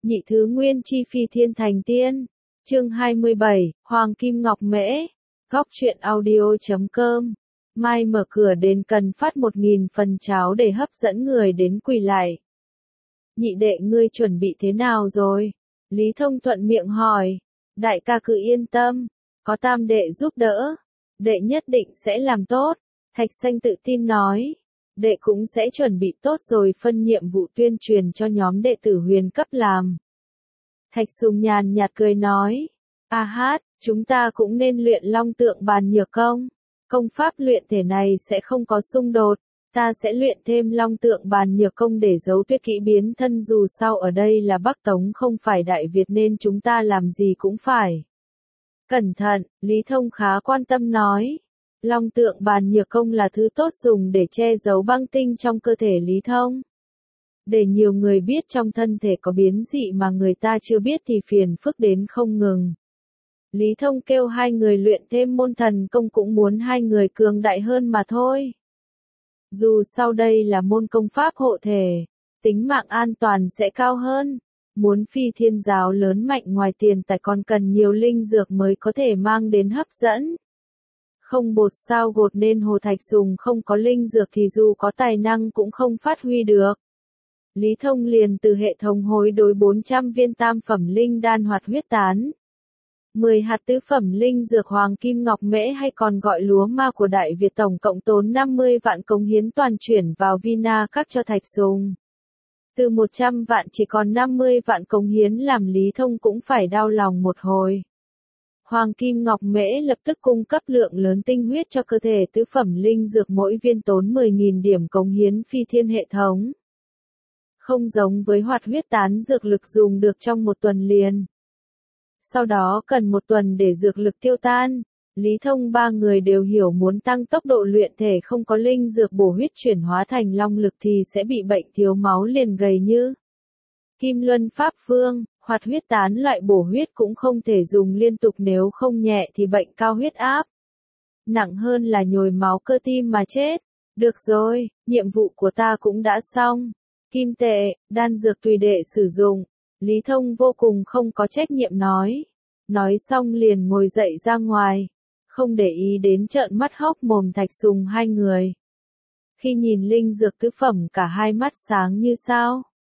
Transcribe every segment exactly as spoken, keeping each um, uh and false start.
Nhị thứ nguyên chi phi thiên thành tiên. Chương hai mươi bảy, Hoàng Kim Ngọc Mễ. Góc truyện audio chấm com. Mai mở cửa đến cần phát một nghìn phần cháo để hấp dẫn người đến quỳ lại. Nhị đệ ngươi chuẩn bị thế nào rồi? Lý Thông thuận miệng hỏi. Đại ca cứ yên tâm, có tam đệ giúp đỡ. Đệ nhất định sẽ làm tốt. Thạch Xanh tự tin nói. Đệ cũng sẽ chuẩn bị tốt rồi phân nhiệm vụ tuyên truyền cho nhóm đệ tử huyền cấp làm. Thạch Sùng nhàn nhạt cười nói. A hát, chúng ta cũng nên luyện long tượng bàn nhược công. Công pháp luyện thể này sẽ không có xung đột. Ta sẽ luyện thêm long tượng bàn nhược công để giấu tuyết kỹ biến thân, dù sao ở đây là Bắc Tống không phải Đại Việt nên chúng ta làm gì cũng phải. Cẩn thận, Lý Thông khá quan tâm nói. Long tượng bàn nhược công là thứ tốt dùng để che giấu băng tinh trong cơ thể Lý Thông. Để nhiều người biết trong thân thể có biến dị mà người ta chưa biết thì phiền phức đến không ngừng. Lý Thông kêu hai người luyện thêm môn thần công cũng muốn hai người cường đại hơn mà thôi. Dù sau đây là môn công pháp hộ thể, tính mạng an toàn sẽ cao hơn. Muốn phi thiên giáo lớn mạnh ngoài tiền tài còn cần nhiều linh dược mới có thể mang đến hấp dẫn. Không bột sao gột nên Hồ Thạch Sùng không có linh dược thì dù có tài năng cũng không phát huy được. Lý Thông liền từ hệ thống hối đối bốn trăm viên tam phẩm linh đan hoạt huyết tán. mười hạt tứ phẩm linh dược Hoàng Kim Ngọc Mễ hay còn gọi lúa ma của Đại Việt tổng cộng tốn năm mươi vạn cống hiến toàn chuyển vào Vina các cho Thạch Sùng. Từ một trăm vạn chỉ còn năm mươi vạn cống hiến làm Lý Thông cũng phải đau lòng một hồi. Hoàng Kim Ngọc Mễ lập tức cung cấp lượng lớn tinh huyết cho cơ thể tứ phẩm linh dược, mỗi viên tốn mười nghìn điểm cống hiến phi thiên hệ thống. Không giống với hoạt huyết tán dược lực dùng được trong một tuần liền. Sau đó cần một tuần để dược lực tiêu tan. Lý Thông ba người đều hiểu muốn tăng tốc độ luyện thể không có linh dược bổ huyết chuyển hóa thành long lực thì sẽ bị bệnh thiếu máu liền gầy như Kim Luân Pháp Phương. Hoạt huyết tán loại bổ huyết cũng không thể dùng liên tục, nếu không nhẹ thì bệnh cao huyết áp. Nặng hơn là nhồi máu cơ tim mà chết. Được rồi, nhiệm vụ của ta cũng đã xong. Kim tệ, đan dược tùy đệ sử dụng. Lý Thông vô cùng không có trách nhiệm nói. Nói xong liền ngồi dậy ra ngoài. Không để ý đến trợn mắt hốc mồm Thạch Sùng hai người. Khi nhìn linh dược tứ phẩm cả hai mắt sáng như sao.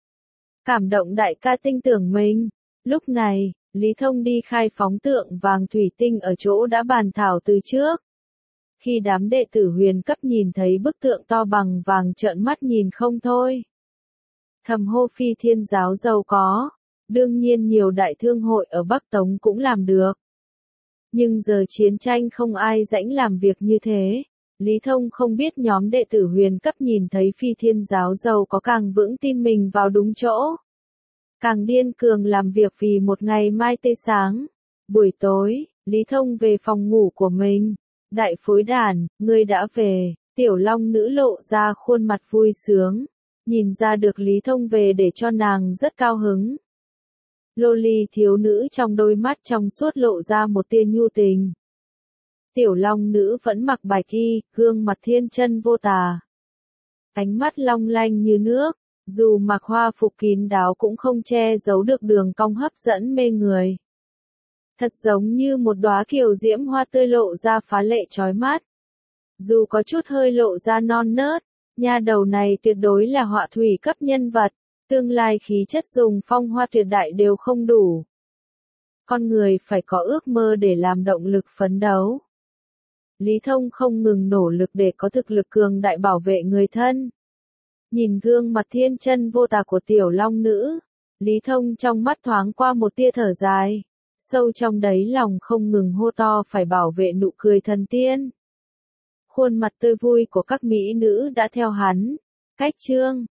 Cảm động đại ca tin tưởng mình. Lúc này, Lý Thông đi khai phóng tượng vàng thủy tinh ở chỗ đã bàn thảo từ trước. Khi đám đệ tử huyền cấp nhìn thấy bức tượng to bằng vàng trợn mắt nhìn không thôi. Thầm hô phi thiên giáo giàu có. Đương nhiên nhiều đại thương hội ở Bắc Tống cũng làm được. Nhưng giờ chiến tranh không ai rảnh làm việc như thế. Lý Thông không biết nhóm đệ tử huyền cấp nhìn thấy phi thiên giáo giàu có càng vững tin mình vào đúng chỗ. Càng điên cường làm việc vì một ngày mai tươi sáng. Buổi tối, Lý Thông về phòng ngủ của mình. Đại phối đàn, ngươi đã về. Tiểu Long nữ lộ ra khuôn mặt vui sướng. Nhìn ra được Lý Thông về để cho nàng rất cao hứng. Lô ly thiếu nữ trong đôi mắt trong suốt lộ ra một tia nhu tình. Tiểu Long nữ vẫn mặc bạch y, gương mặt thiên chân vô tà. Ánh mắt long lanh như nước, dù mặc hoa phục kín đáo cũng không che giấu được đường cong hấp dẫn mê người. Thật giống như một đóa kiều diễm hoa tươi lộ ra phá lệ chói mắt. Dù có chút hơi lộ ra non nớt, nha đầu này tuyệt đối là họa thủy cấp nhân vật. Tương lai khí chất dùng phong hoa tuyệt đại đều không đủ. Con người phải có ước mơ để làm động lực phấn đấu. Lý Thông không ngừng nỗ lực để có thực lực cường đại bảo vệ người thân. Nhìn gương mặt thiên chân vô tà của tiểu long nữ, Lý Thông trong mắt thoáng qua một tia thở dài. Sâu trong đáy lòng không ngừng hô to phải bảo vệ nụ cười thần tiên. Khuôn mặt tươi vui của các mỹ nữ đã theo hắn. Cách chương